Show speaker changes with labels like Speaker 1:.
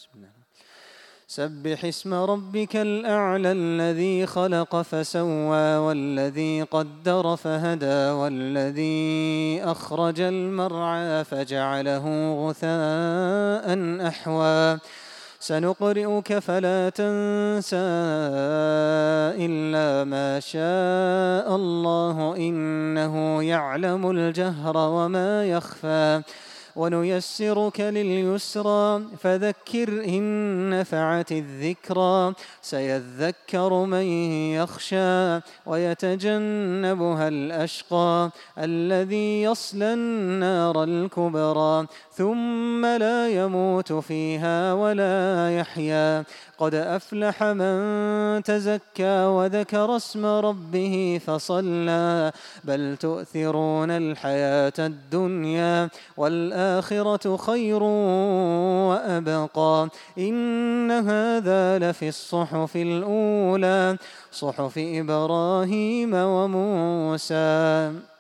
Speaker 1: بسم الله. سبح اسم ربك الأعلى الذي خلق فسوى والذي قدر فهدى والذي أخرج المرعى فجعله غثاء أحوى سنقرئك فلا تنسى إلا ما شاء الله إنه يعلم الجهر وما يخفى ونيسرك لليسرى فذكر إن نفعت الذكرى سيذكر من يخشى ويتجنبها الأشقى الذي يصلى النار الكبرى ثم لا يموت فيها ولا يحيا قد أفلح من تزكى وذكر اسم ربه فصلى بل تؤثرون الحياة الدنيا والآخرة خير وأبقى إن هذا لفي الصحف الأولى صحف إبراهيم وموسى.